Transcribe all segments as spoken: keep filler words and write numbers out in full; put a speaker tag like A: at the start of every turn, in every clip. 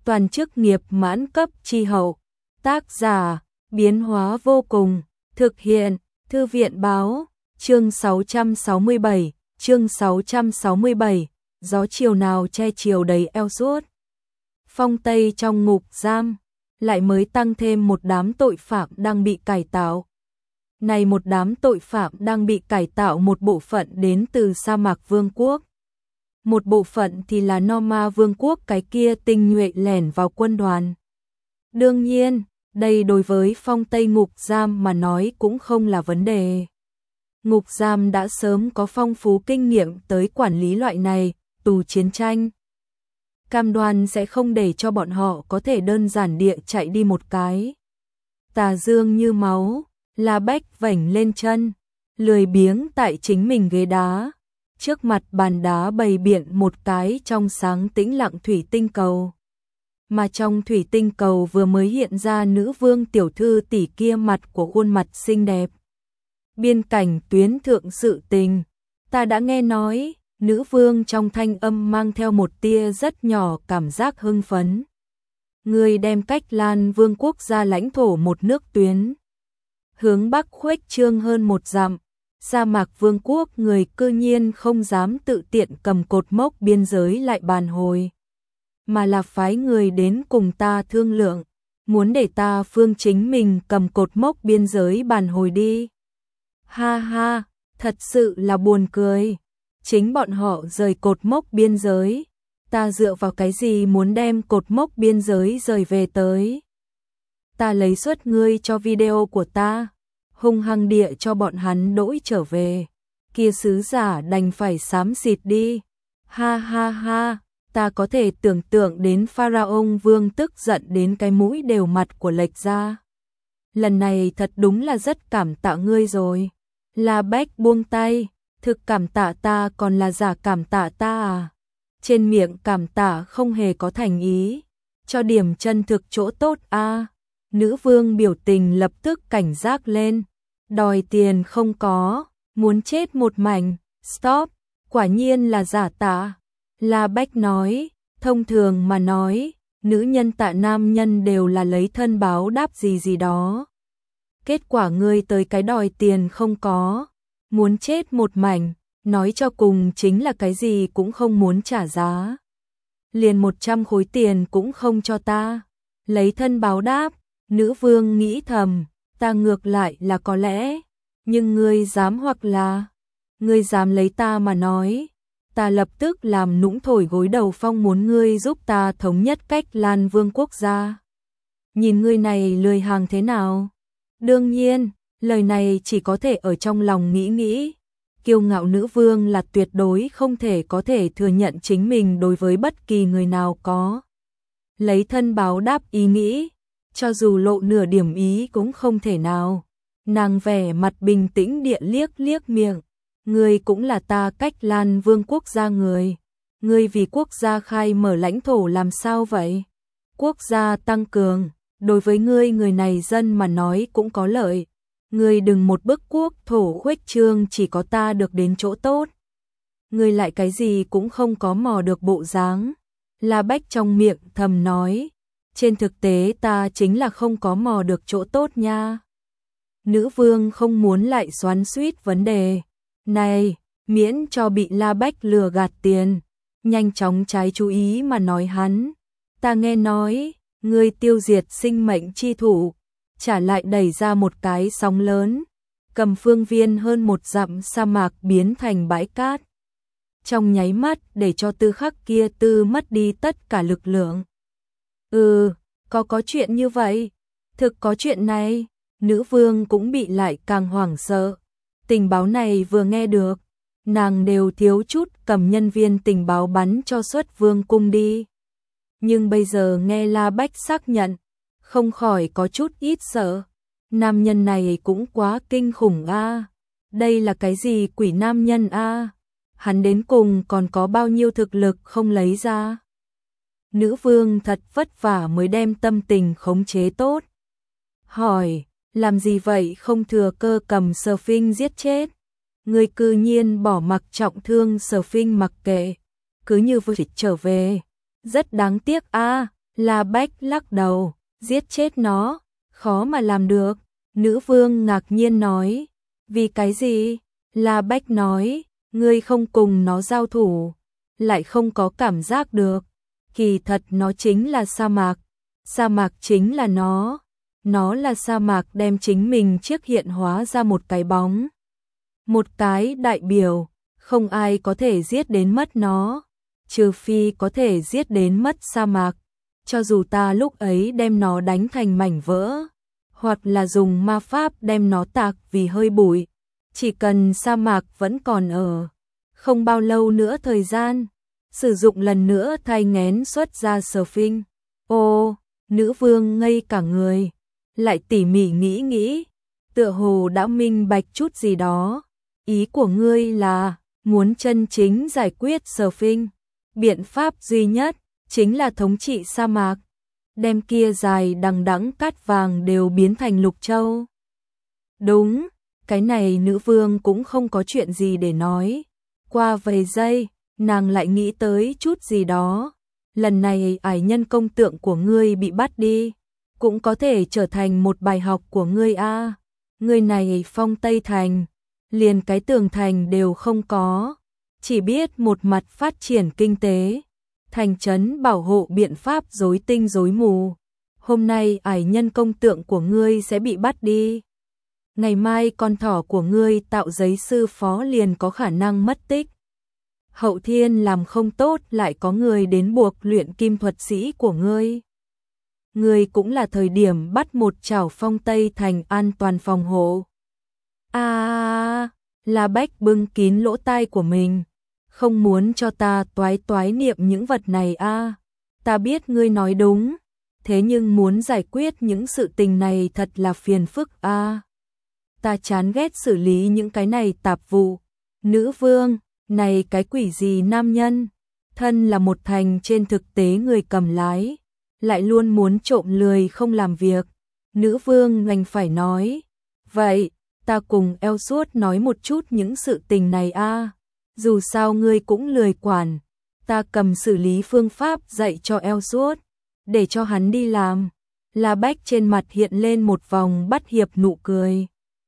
A: toàn chức nghiệp mãn cấp chi hậu. Tác giả, biến hóa vô cùng, thực hiện, Thư viện báo, chương sáu trăm sáu mươi bảy, chương sáu trăm sáu mươi bảy, gió chiều nào che chiều đầy eo suốt. Phong Tây trong ngục giam, lại mới tăng thêm một đám tội phạm đang bị cải tạo. Này một đám tội phạm đang bị cải tạo, một bộ phận đến từ sa mạc vương quốc. Một bộ phận thì là Norma vương quốc cái kia tinh nhuệ lẻn vào quân đoàn. Đương nhiên, đây đối với Phong Tây ngục giam mà nói cũng không là vấn đề. Ngục giam đã sớm có phong phú kinh nghiệm tới quản lý loại này, tù chiến tranh. Cam đoan sẽ không để cho bọn họ có thể đơn giản địa chạy đi một cái. Tà dương như máu, La Bách vảnh lên chân, lười biếng tại chính mình ghế đá. Trước mặt bàn đá bày biện một cái trong sáng tĩnh lặng thủy tinh cầu. Mà trong thủy tinh cầu vừa mới hiện ra nữ vương tiểu thư tỷ kia mặt của khuôn mặt xinh đẹp. Biên cảnh tuyến thượng sự tình, ta đã nghe nói, nữ vương trong thanh âm mang theo một tia rất nhỏ cảm giác hưng phấn. Người đem cách Lan vương quốc ra lãnh thổ một nước tuyến. Hướng bắc khuếch trương hơn một dặm, sa mạc vương quốc người cư nhiên không dám tự tiện cầm cột mốc biên giới lại bàn hồi. Mà là phái người đến cùng ta thương lượng, muốn để ta phương chính mình cầm cột mốc biên giới bàn hồi đi. Ha ha, thật sự là buồn cười. Chính bọn họ rời cột mốc biên giới, ta dựa vào cái gì muốn đem cột mốc biên giới rời về tới. Ta lấy suất ngươi cho video của ta, hung hăng địa cho bọn hắn đỗi trở về. Kia sứ giả đành phải xám xịt đi. Ha ha ha, ta có thể tưởng tượng đến Pharaoh vương tức giận đến cái mũi đều mặt của lệch ra. Lần này thật đúng là rất cảm tạ ngươi rồi. La Bách buông tay, thực cảm tạ ta còn là giả cảm tạ ta à? Trên miệng cảm tạ không hề có thành ý, cho điểm chân thực chỗ tốt a. À. Nữ vương biểu tình lập tức cảnh giác lên, đòi tiền không có, muốn chết một mảnh, stop, quả nhiên là giả tạ. La Bách nói, thông thường mà nói, nữ nhân tạ nam nhân đều là lấy thân báo đáp gì gì đó. Kết quả ngươi tới cái đòi tiền không có, muốn chết một mảnh, nói cho cùng chính là cái gì cũng không muốn trả giá. Liền một trăm khối tiền cũng không cho ta, lấy thân báo đáp, nữ vương nghĩ thầm, ta ngược lại là có lẽ, nhưng ngươi dám hoặc là, ngươi dám lấy ta mà nói, ta lập tức làm nũng thổi gối đầu phong muốn ngươi giúp ta thống nhất cách Lan vương quốc gia. Nhìn ngươi này lười hàng thế nào? Đương nhiên, lời này chỉ có thể ở trong lòng nghĩ nghĩ. Kiêu ngạo nữ vương là tuyệt đối không thể có thể thừa nhận chính mình đối với bất kỳ người nào có lấy thân báo đáp ý nghĩ, cho dù lộ nửa điểm ý cũng không thể nào. Nàng vẻ mặt bình tĩnh địa liếc liếc miệng, ngươi cũng là ta cách Lan vương quốc gia người, ngươi vì quốc gia khai mở lãnh thổ làm sao vậy? Quốc gia tăng cường, đối với ngươi người này dân mà nói cũng có lợi. Ngươi đừng một bức quốc thổ khuếch trương chỉ có ta được đến chỗ tốt. Ngươi lại cái gì cũng không có mò được bộ dáng. La Bách trong miệng thầm nói, trên thực tế ta chính là không có mò được chỗ tốt nha. Nữ vương không muốn lại xoắn xuýt vấn đề này, miễn cho bị La Bách lừa gạt tiền, nhanh chóng trái chú ý mà nói hắn, ta nghe nói, ngươi tiêu diệt sinh mệnh chi thủ, trả lại đẩy ra một cái sóng lớn, cầm phương viên hơn một dặm sa mạc biến thành bãi cát. Trong nháy mắt để cho tư khắc kia tư mất đi tất cả lực lượng. Ừ, có có chuyện như vậy, thực có chuyện này, nữ vương cũng bị lại càng hoảng sợ. Tình báo này vừa nghe được, nàng đều thiếu chút cầm nhân viên tình báo bắn cho xuất vương cung đi. Nhưng bây giờ nghe La Bách xác nhận, không khỏi có chút ít sợ. Nam nhân này cũng quá kinh khủng a. À. Đây là cái gì quỷ nam nhân a? À. Hắn đến cùng còn có bao nhiêu thực lực không lấy ra? Nữ vương thật vất vả mới đem tâm tình khống chế tốt. Hỏi, làm gì vậy không thừa cơ cầm Sở Phinh giết chết? Người cư nhiên bỏ mặc trọng thương Sở Phinh mặc kệ, cứ như vừa trở về. Rất đáng tiếc a. À. La Bách lắc đầu, giết chết nó, khó mà làm được. Nữ vương ngạc nhiên nói, vì cái gì? La Bách nói, ngươi không cùng nó giao thủ, lại không có cảm giác được. Kỳ thật nó chính là sa mạc, sa mạc chính là nó. Nó là sa mạc đem chính mình chiếc hiện hóa ra một cái bóng. Một cái đại biểu, không ai có thể giết đến mất nó, trừ phi có thể giết đến mất sa mạc. Cho dù ta lúc ấy đem nó đánh thành mảnh vỡ, hoặc là dùng ma pháp đem nó tạc vì hơi bụi, chỉ cần sa mạc vẫn còn ở, không bao lâu nữa thời gian, sử dụng lần nữa thai nghén xuất ra Sphinx. Ô, nữ vương ngây cả người, lại tỉ mỉ nghĩ nghĩ, tựa hồ đã minh bạch chút gì đó. Ý của ngươi là muốn chân chính giải quyết Sphinx, biện pháp duy nhất chính là thống trị sa mạc, đem kia dài đằng đẵng cát vàng đều biến thành lục châu. Đúng, cái này nữ vương cũng không có chuyện gì để nói. Qua vài giây, nàng lại nghĩ tới chút gì đó. Lần này ải nhân công tượng của ngươi bị bắt đi, cũng có thể trở thành một bài học của ngươi a. À. Ngươi này phong Tây Thành, liền cái tường thành đều không có, chỉ biết một mặt phát triển kinh tế, thành trấn bảo hộ biện pháp rối tinh rối mù. Hôm nay ải nhân công tượng của ngươi sẽ bị bắt đi. Ngày mai con thỏ của ngươi tạo giấy sư phó liền có khả năng mất tích. Hậu thiên làm không tốt lại có người đến buộc luyện kim thuật sĩ của ngươi. Ngươi cũng là thời điểm bắt một chảo phong Tây Thành an toàn phòng hộ. À, La Bách bưng kín lỗ tai của mình, không muốn cho ta toái toái niệm những vật này a. À. Ta biết ngươi nói đúng, thế nhưng muốn giải quyết những sự tình này thật là phiền phức a. À. Ta chán ghét xử lý những cái này tạp vụ. Nữ vương, này cái quỷ gì nam nhân, thân là một thành trên thực tế người cầm lái, lại luôn muốn trộm lười không làm việc. Nữ vương đành phải nói, vậy, ta cùng Elsuốt nói một chút những sự tình này a. À. Dù sao ngươi cũng lười quản, ta cầm xử lý phương pháp dạy cho Elsuốt, để cho hắn đi làm. La Bách trên mặt hiện lên một vòng bắt hiệp nụ cười.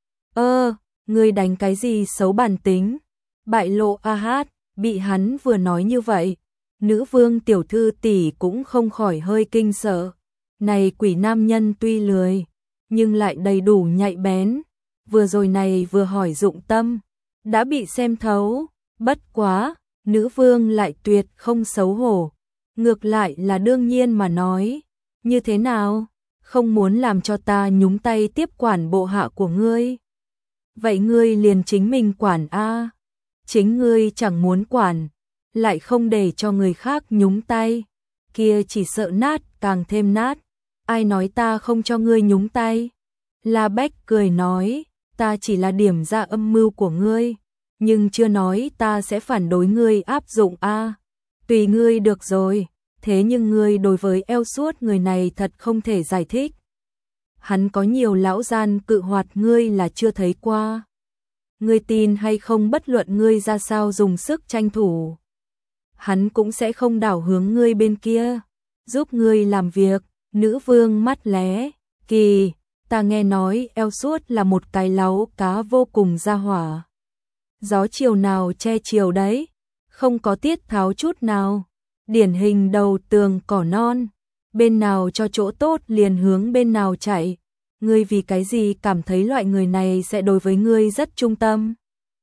A: Ơ, ngươi đánh cái gì xấu bản tính? Bại lộ a hát, bị hắn vừa nói như vậy, nữ vương tiểu thư tỷ cũng không khỏi hơi kinh sợ. Này quỷ nam nhân tuy lười, nhưng lại đầy đủ nhạy bén. Vừa rồi này vừa hỏi dụng tâm, đã bị xem thấu. Bất quá, nữ vương lại tuyệt không xấu hổ. Ngược lại là đương nhiên mà nói. Như thế nào? Không muốn làm cho ta nhúng tay tiếp quản bộ hạ của ngươi. Vậy ngươi liền chính mình quản a. À. Chính ngươi chẳng muốn quản, lại không để cho người khác nhúng tay, kia chỉ sợ nát càng thêm nát. Ai nói ta không cho ngươi nhúng tay? La Bách cười nói, ta chỉ là điểm ra âm mưu của ngươi, nhưng chưa nói ta sẽ phản đối ngươi áp dụng a. À. Tùy ngươi được rồi, thế nhưng ngươi đối với Elsuốt người này thật không thể giải thích. Hắn có nhiều lão gian cự hoạt ngươi là chưa thấy qua. Ngươi tin hay không bất luận ngươi ra sao dùng sức tranh thủ, hắn cũng sẽ không đảo hướng ngươi bên kia, giúp ngươi làm việc. Nữ vương mắt lé, kỳ, ta nghe nói Elsuốt là một cái láu cá vô cùng ra hỏa. Gió chiều nào che chiều đấy, không có tiết tháo chút nào, điển hình đầu tường cỏ non, bên nào cho chỗ tốt liền hướng bên nào chạy. Ngươi vì cái gì cảm thấy loại người này sẽ đối với ngươi rất trung tâm?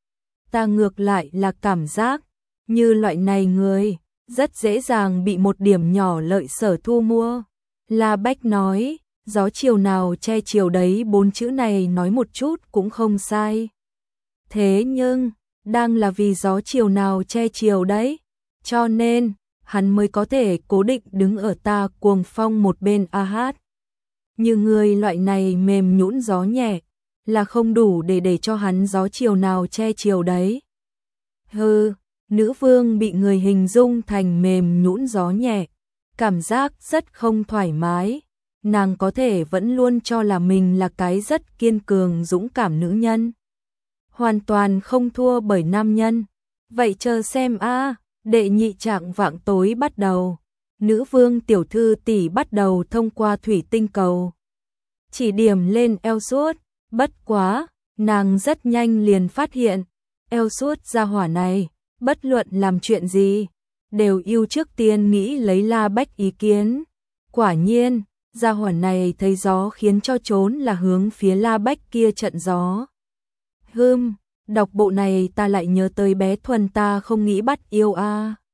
A: Ta ngược lại là cảm giác, như loại này người, rất dễ dàng bị một điểm nhỏ lợi sở thu mua. La Bách nói, gió chiều nào che chiều đấy bốn chữ này nói một chút cũng không sai. Thế nhưng, đang là vì gió chiều nào che chiều đấy, cho nên, hắn mới có thể cố định đứng ở ta cuồng phong một bên a hát. Như người loại này mềm nhũn gió nhẹ, là không đủ để để cho hắn gió chiều nào che chiều đấy. Hừ, nữ vương bị người hình dung thành mềm nhũn gió nhẹ, cảm giác rất không thoải mái. Nàng có thể vẫn luôn cho là mình là cái rất kiên cường dũng cảm nữ nhân, hoàn toàn không thua bởi nam nhân. Vậy chờ xem a, đệ nhị trạng vạng tối bắt đầu. nữ vương tiểu thư tỷ bắt đầu thông qua thủy tinh cầu. Chỉ điểm lên eo suốt, bất quá, nàng rất nhanh liền phát hiện, eo suốt gia hỏa này, bất luận làm chuyện gì, đều yêu trước tiên nghĩ lấy La Bách ý kiến. Quả nhiên, gia hỏa này thấy gió khiến cho trốn là hướng phía La Bách kia trận gió. Hừm, đọc bộ này ta lại nhớ tới bé Thuần ta không nghĩ bắt yêu a.